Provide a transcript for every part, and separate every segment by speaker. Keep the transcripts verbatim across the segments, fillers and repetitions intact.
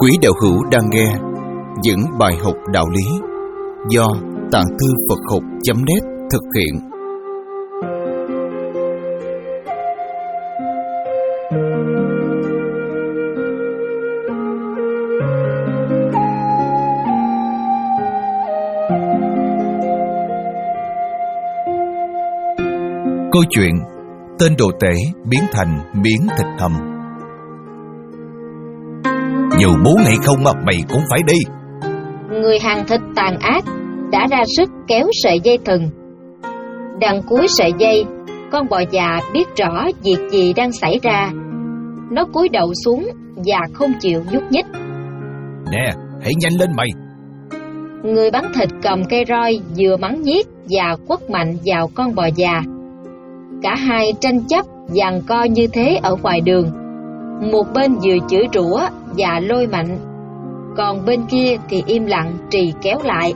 Speaker 1: Quý đạo hữu đang nghe những bài học đạo lý do Tạng Thư Phật Học chấm net thực hiện. Câu chuyện tên đồ tể biến thành miếng thịt hầm. Dù muốn hay không mà mày cũng phải đi.
Speaker 2: Người hàng thịt tàn ác đã ra sức kéo sợi dây thừng. Đằng cuối sợi dây, con bò già biết rõ việc gì đang xảy ra. Nó cúi đầu xuống và không chịu nhúc nhích.
Speaker 1: Nè, hãy nhanh lên mày.
Speaker 2: Người bán thịt cầm cây roi vừa mắng nhiếc và quất mạnh vào con bò già. Cả hai tranh chấp giằng co như thế ở ngoài đường. Một bên vừa chửi rủa và lôi mạnh, còn bên kia thì im lặng trì kéo lại.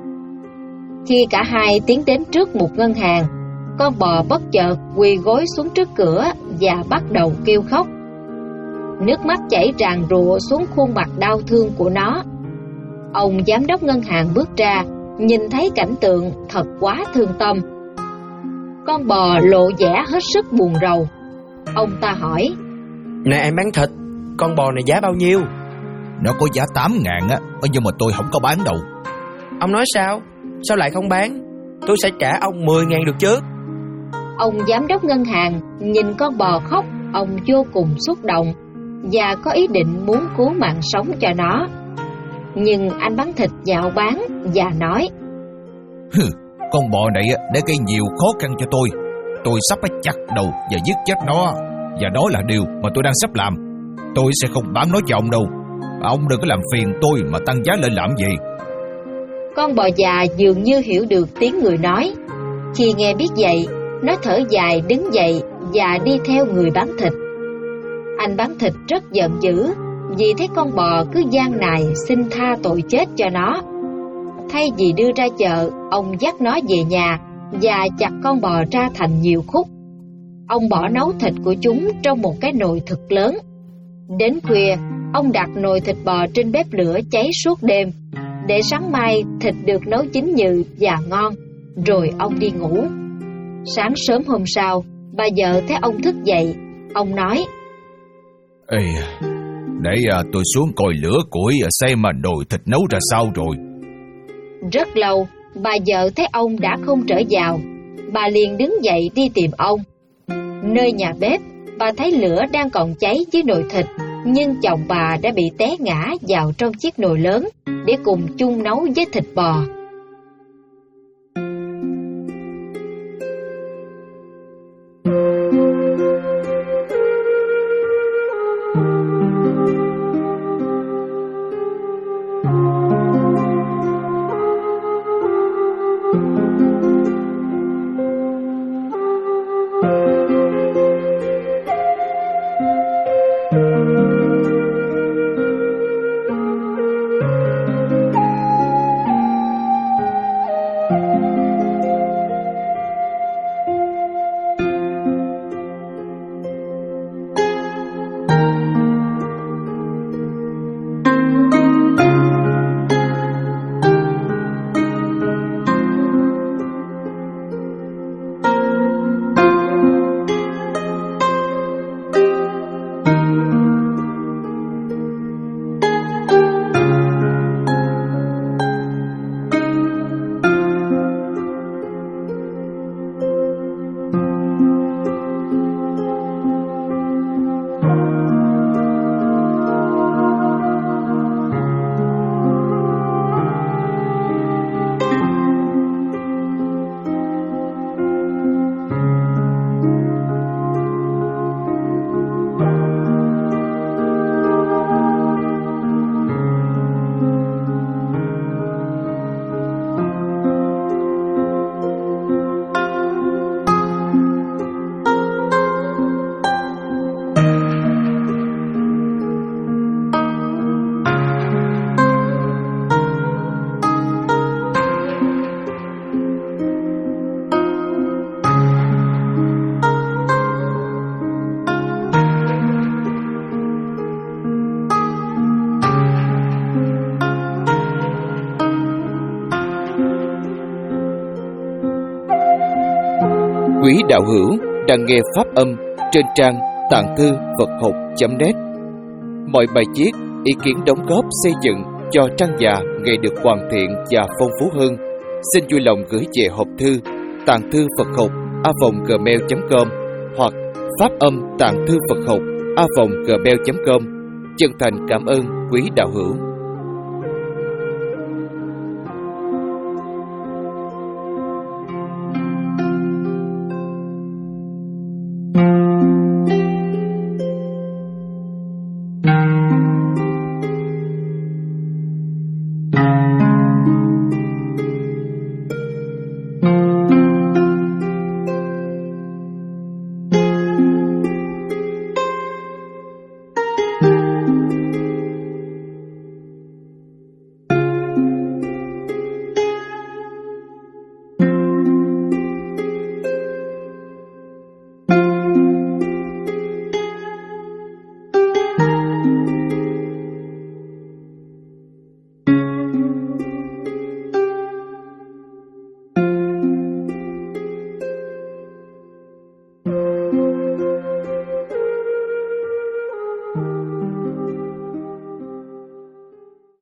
Speaker 2: Khi cả hai tiến đến trước một ngân hàng, con bò bất chợt quỳ gối xuống trước cửa và bắt đầu kêu khóc. Nước mắt chảy ràn rụa xuống khuôn mặt đau thương của nó. Ông giám đốc ngân hàng bước ra, nhìn thấy cảnh tượng thật quá thương tâm. Con bò lộ vẻ hết sức buồn rầu. Ông ta hỏi:
Speaker 3: Nè em bán thịt, con bò này giá bao nhiêu?
Speaker 1: Nó có giá tám ngàn á, nhưng mà tôi không có bán đâu.
Speaker 3: Ông nói sao? Sao lại không bán? Tôi sẽ trả ông mười ngàn được chứ?
Speaker 2: Ông giám đốc ngân hàng nhìn con bò khóc, ông vô cùng xúc động và có ý định muốn cứu mạng sống cho nó. Nhưng anh bán thịt dạo bán và nói:
Speaker 1: Hừ, con bò này đã gây nhiều khó khăn cho tôi. Tôi sắp phải chặt đầu và giết chết nó. Và đó là điều mà tôi đang sắp làm. Tôi sẽ không bán nó cho ông đâu. Ông đừng có làm phiền tôi mà tăng giá lên làm gì.
Speaker 2: Con bò già dường như hiểu được tiếng người nói. Khi nghe biết vậy, nó thở dài đứng dậy và đi theo người bán thịt. Anh bán thịt rất giận dữ vì thấy con bò cứ gian nài xin tha tội chết cho nó. Thay vì đưa ra chợ, ông dắt nó về nhà và chặt con bò ra thành nhiều khúc. Ông bỏ nấu thịt của chúng trong một cái nồi thật lớn. Đến khuya, ông đặt nồi thịt bò trên bếp lửa cháy suốt đêm, để sáng mai thịt được nấu chín nhừ và ngon, rồi ông đi ngủ. Sáng sớm hôm sau, bà vợ thấy ông thức dậy. Ông nói:
Speaker 1: Ê, để à, tôi xuống coi lửa củi xem mà nồi thịt nấu ra sao rồi.
Speaker 2: Rất lâu, bà vợ thấy ông đã không trở vào. Bà liền đứng dậy đi tìm ông. Nơi nhà bếp, bà thấy lửa đang còn cháy dưới nồi thịt, nhưng chồng bà đã bị té ngã vào trong chiếc nồi lớn để cùng chung nấu với thịt bò.
Speaker 4: Quý đạo hữu đang nghe pháp âm trên trang tạng thư Phật học chấm net. Mọi bài viết, ý kiến đóng góp xây dựng cho trang già ngày được hoàn thiện và phong phú hơn, xin vui lòng gửi về hộp thư tạng thư Phật học a vòng gmail chấm com hoặc pháp âm tạng thư Phật học a vòng gmail chấm com. Chân thành cảm ơn quý đạo hữu.